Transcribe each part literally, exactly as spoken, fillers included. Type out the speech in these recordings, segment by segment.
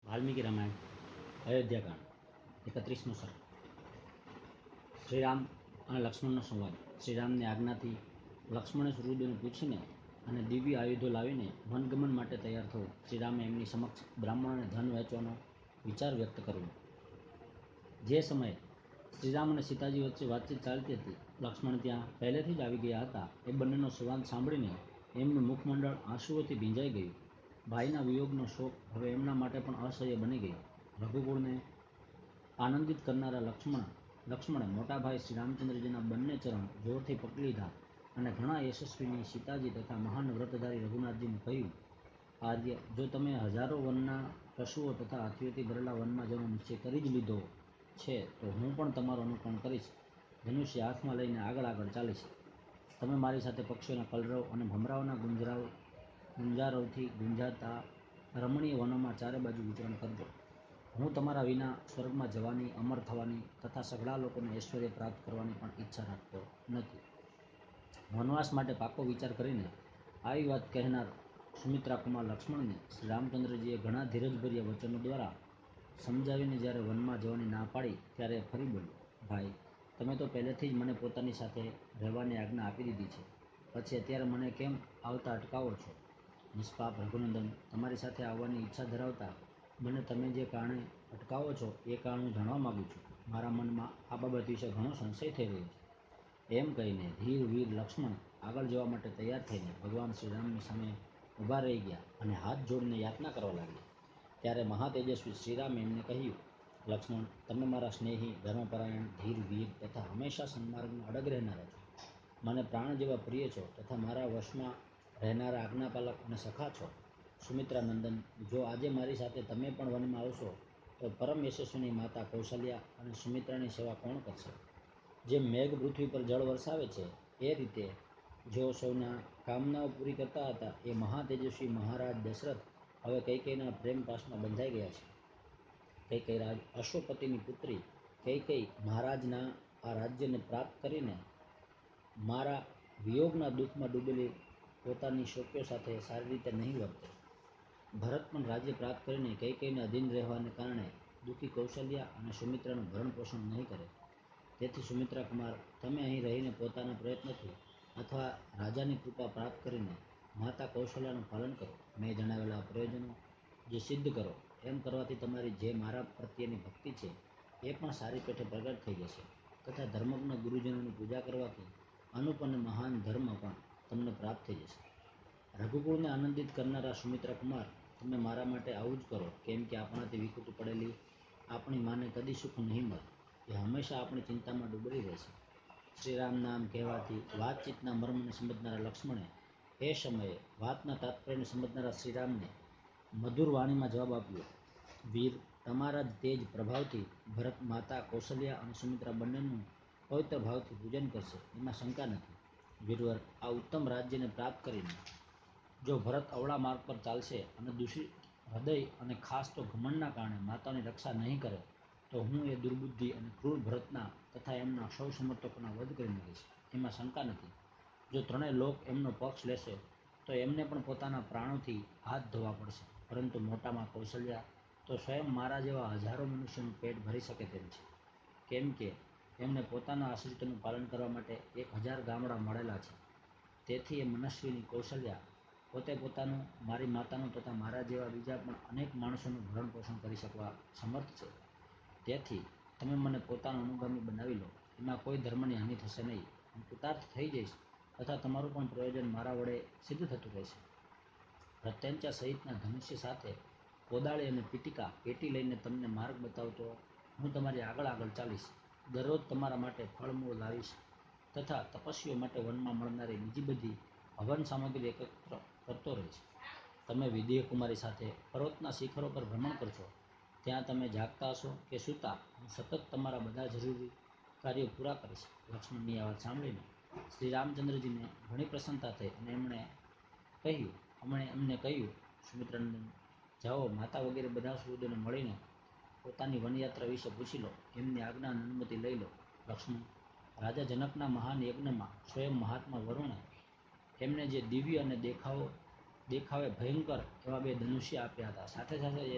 વાલ્મીકી રામાયણ અયોધ્યાકાંડ એકત્રીસમો સર્ગ. શ્રીરામ અને લક્ષ્મણનો સંવાદ. શ્રીરામની આજ્ઞાથી લક્ષ્મણે સૂર્યોદયને પૂછીને અને દિવ્ય આયુધો લાવીને વનગમન માટે તૈયાર થવું. શ્રીરામે એમની સમક્ષ બ્રાહ્મણોને ધન વહેંચવાનો વિચાર વ્યક્ત કર્યો. જે સમયે શ્રીરામ અને સીતાજી વચ્ચે વાતચીત ચાલતી હતી, લક્ષ્મણ ત્યાં પહેલેથી જ આવી ગયા હતા. એ બંનેનો સંવાદ સાંભળીને એમનું મુખમંડળ આંસુઓથી ભીંજાઈ ગયું. ભાઈના વિયોગનો શોક હવે એમના માટે પણ અસહ્ય બની ગયો. રઘુકુળને આનંદિત કરનારા લક્ષ્મણ લક્ષ્મણે મોટા ભાઈ શ્રી રામચંદ્રજીના બંને ચરણ જોરથી પકડી લીધા અને ઘણા યશસ્વીની સીતાજી તથા મહાન વ્રતધારી રઘુનાથજીને કહ્યું, આર્ય, જો તમે હજારો વનના પશુઓ તથા હાથીઓથી ભરેલા વનમાં જવાનો નિશ્ચય કરી જ લીધો છે, તો હું પણ તમારું અનુકરણ કરીશ. ધનુષ્ય હાથમાં લઈને આગળ આગળ ચાલીશ. તમે મારી સાથે પક્ષીઓના કલરવ અને ભમરાઓના ગુંજરાવ ગુંજારવથી ગુંજાતા રમણીય વનોમાં ચારે બાજુ વિચરણ કરજો. હું તમારા વિના સ્વર્ગમાં જવાની, અમર થવાની તથા સઘળા લોકોને ઐશ્વર્ય પ્રાપ્ત કરવાની પણ ઈચ્છા રાખતો નથી. વનવાસ માટે પાકો વિચાર કરીને આવી વાત કહેનાર સુમિત્રાકુમાર લક્ષ્મણને શ્રી રામચંદ્રજીએ ઘણા ધીરજભર્યા વચનો દ્વારા સમજાવીને જ્યારે વનમાં જવાની ના પાડી, ત્યારે ફરી બોલ્યો, ભાઈ, તમે તો પહેલેથી જ મને પોતાની સાથે રહેવાની આજ્ઞા આપી દીધી છે, પછી અત્યારે મને કેમ આવતા અટકાવો છો? નિષ્પાપ રઘુનંદન, તમારી સાથે આવવાની ઈચ્છા ધરાવતા મને તમે જે કારણે અટકાવો છો એ કારણ હું જાણવા માગું છું. મારા મનમાં આ બાબત વિશે ઘણો સંશય થઈ રહ્યો છે. એમ કહીને ધીર વીર લક્ષ્મણ આગળ જવા માટે તૈયાર થઈને ભગવાન શ્રીરામની સામે ઊભા રહી ગયા અને હાથ જોડીને યાચના કરવા લાગ્યા. ત્યારે મહાતેજસ્વી શ્રીરામે એમને કહ્યું, લક્ષ્મણ, તમે મારા સ્નેહી, ધર્મપરાયણ, ધીર વીર તથા હંમેશા સન્માર્ગમાં અડગ રહેનારા છો. મને પ્રાણ જેવા પ્રિય છો તથા મારા વશમાં રહેનારા આજ્ઞાપાલક અને સખા છો. સુમિત્રા નંદન, જો આજે મારી સાથે તમે પણ વનમાં આવશો તો પરમ યશસ્વીની માતા કૌશલ્યા અને સુમિત્રાની સેવા કોણ કરશે? જેમ મેઘ પૃથ્વી પર જળ વરસાવે છે, એ રીતે જેઓ સૌના કામનાઓ પૂરી કરતા હતા, એ મહાતેજસ્વી મહારાજ દશરથ હવે કૈકેયીના પ્રેમ પાશમાં બંધાઈ ગયા છે. કૈકેયી રાજ અશ્વપતિની પુત્રી કૈકેયી મહારાજના આ રાજ્યને પ્રાપ્ત કરીને મારા વિયોગના દુઃખમાં ડૂબેલી પોતાની શોકીઓ સાથે સારી રીતે નહીં વર્તે. ભરત પણ રાજ્ય પ્રાપ્ત કરીને કૈકેયીને અધીન રહેવાને કારણે દુઃખી કૌશલ્યા અને સુમિત્રાનું ભરણ પોષણ નહીં કરે. તેથી સુમિત્રા કુમાર, તમે અહીં રહીને પોતાના પ્રયત્નથી અથવા રાજાની કૃપા પ્રાપ્ત કરીને માતા કૌશલ્યાનું પાલન કરો. મેં જણાવેલા પ્રયોજનો જે સિદ્ધ કરો, એમ કરવાથી તમારી જે મારા પ્રત્યેની ભક્તિ છે એ પણ સારી પેઠે પ્રગટ થઈ જશે તથા ધર્મજ્ઞ ગુરુજનોની પૂજા કરવાથી અનુપ અને મહાન ધર્મ પણ તમને પ્રાપ્ત થઈ જશે. રઘુકુળને આનંદિત કરનારા સુમિત્રા કુમાર, તમે મારા માટે આવું જ કરો, કેમ કે આપણાથી વિકૃતિ પડેલી આપણી માને કદી સુખ નહીં મળે. એ હંમેશા આપણી ચિંતામાં ડૂબેલી રહેશે. શ્રીરામ નામ કહેવાથી વાતચીતના મર્મને સમજનારા લક્ષ્મણે એ સમયે વાતના તાત્પર્યને સમજનારા શ્રીરામને મધુર વાણીમાં જવાબ આપ્યો, વીર, તમારા જ તેજ પ્રભાવથી ભરત માતા કૌશલ્યા અને સુમિત્રા બંનેનું પવિત્ર ભાવથી પૂજન કરશે, એમાં શંકા નથી. વીરવર, આ ઉત્તમ રાજ્યને પ્રાપ્ત કરીને જો ભરત અવળા માર્ગ પર ચાલશે અને દૂષિત હૃદય અને ખાસ તો ઘમંડના કારણે માતાની રક્ષા નહીં કરે, તો હું એ દુર્બુદ્ધિ અને ક્રૂર ભરતના તથા એમના સૌ સમર્થકોના વધ કરી નાખીશ, એમાં શંકા નથી. જો ત્રણેય લોક એમનો પક્ષ લેશે તો એમને પણ પોતાના પ્રાણોથી હાથ ધોવા પડશે, પરંતુ મોટામાં કૌશલ્યા તો સ્વયં મારા જેવા હજારો મનુષ્યનું પેટ ભરી શકે તેમ છે, કેમ કે એમને પોતાના આશ્રિતોનું પાલન કરવા માટે એક હજાર ગામડા મળેલા છે. તેથી એ મનસ્વીની કૌશલ્યા પોતે પોતાનું, મારી માતાનું તથા મારા જેવા બીજા પણ અનેક માણસોનું ભરણ પોષણ કરી શકવા સમર્થ છે. તેથી તમે મને પોતાનો અનુગામી બનાવી લો, એમાં કોઈ ધર્મની હાનિ થશે નહીં. હું કૃતાર્થ થઈ જઈશ તથા તમારું પણ પ્રયોજન મારા વડે સિદ્ધ થતું રહેશે. પ્રત્યંચા સહિતના ધનુષ્ય સાથે કોદાળી અને પીટિકા પેટી લઈને તમને માર્ગ બતાવતો હું તમારી આગળ આગળ ચાલીશ. દરરોજ તમારા માટે ફળમૂળ લાવીશ તથા તપસ્વીઓ માટે વનમાં મળનારી બીજી બધી હવન સામગ્રી એકત્ર કરતો રહીશ. તમે વિદેહ કુમારી સાથે પર્વતના શિખરો પર ભ્રમણ કરશો. ત્યાં તમે જાગતા હશો કે સૂતા, હું સતત તમારા બધા જરૂરી કાર્યો પૂરા કરીશ. લક્ષ્મણની આ વાત સાંભળીને શ્રી રામચંદ્રજીને ઘણી પ્રસન્નતા થઈ અને એમણે કહ્યું એમણે એમને કહ્યું, સુમિત્રાનંદન, જાઓ, માતા વગેરે બધા સુહૃદોને મળીને પોતાની વનયાત્રા વિશે પૂછી લો, એમની આજ્ઞા અને અનુમતિ લઈ લો. લક્ષ્મણ, રાજા જનકના મહાન યજ્ઞમાં સ્વયં મહાત્મા વરુણે એમને જે દિવ્ય અને દેખાવો દેખાવે ભયંકર એવા બે ધનુષ્ય આપ્યા હતા, સાથે સાથે એ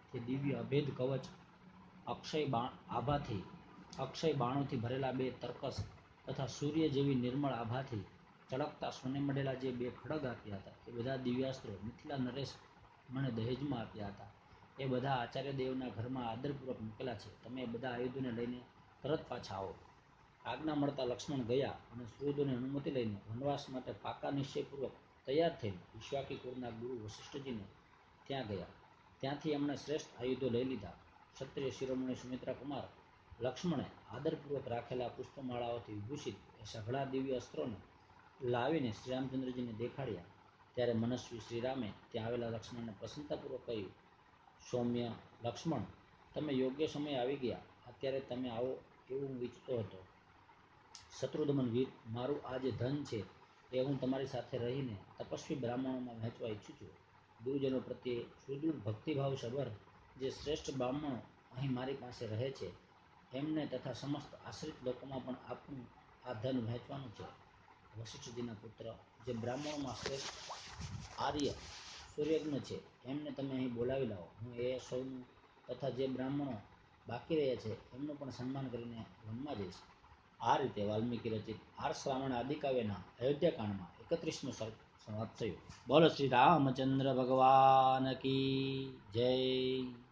તે દિવ્ય અભેદ કવચ, અક્ષય બાણ આભાથી અક્ષય બાણોથી ભરેલા બે તર્કસ તથા સૂર્ય જેવી નિર્મળ આભાથી ચળકતા સોને મળેલા જે બે ખડગ આપ્યા હતા એ બધા દિવ્યાસ્ત્રો મિથિલા નરેશ મને દહેજમાં આપ્યા હતા. એ બધા આચાર્ય દેવના ઘરમાં આદરપૂર્વક મૂકેલા છે. તમે એ બધા આયુધોને લઈને તરત પાછા આવો. આજ્ઞા મળતા લક્ષ્મણ ગયા અને સુહૃદોની અનુમતિ લઈને વનવાસ માટે પાકા નિશ્ચયપૂર્વક તૈયાર થઈને વિશ્વાકી કુળના ગુરુ વશિષ્ઠજીને ત્યાં ગયા. ત્યાંથી એમણે શ્રેષ્ઠ આયુધો લઈ લીધા. ક્ષત્રિય શિરોમણી સુમિત્રા કુમાર લક્ષ્મણે આદરપૂર્વક રાખેલા પુષ્પમાળાઓથી વિભૂષિત એ સઘળા દિવ્ય અસ્ત્રોને લાવીને શ્રીરામચંદ્રજીને દેખાડ્યા. ત્યારે મનસ્વી શ્રીરામે ત્યાં આવેલા લક્ષ્મણને પ્રસન્નતાપૂર્વક કહ્યું, સૌમ્ય લક્ષ્મણ, તમે યોગ્ય સમય આવી ગયા. અત્યારે તમે આવો એવું હું ઈચ્છતો હતો. શત્રુદમન વીર, મારું આ જે ધન છે એ હું તમારી સાથે રહીને તપસ્વી બ્રાહ્મણોમાં વહેંચવા ઈચ્છું છું. ગુરુજનો પ્રત્યે સુદૃઢ ભક્તિભાવ સભર જે શ્રેષ્ઠ બ્રાહ્મણો અહીં મારી પાસે રહે છે એમને તથા સમસ્ત આશ્રિત લોકોમાં પણ આપનું આ ધન વહેંચવાનું છે. વશિષ્ઠજીના પુત્ર જે બ્રાહ્મણોમાં શ્રેષ્ઠ આર્ય સૂર્યજ્ઞ છે એમને તમે અહીં બોલાવી લાવો. હું એ સૌનું તથા જે બ્રાહ્મણો બાકી રહ્યા છે એમનું પણ સન્માન કરીને વનમાં જઈશ. આ રીતે વાલ્મીકી રચિત આર શ્રાવણ આદિકાવ્યના અયોધ્યાકાંડમાં એકત્રીસમો સર્ગ સમાપ્ત થયો. બોલો શ્રી રામચંદ્ર ભગવાન કી જય.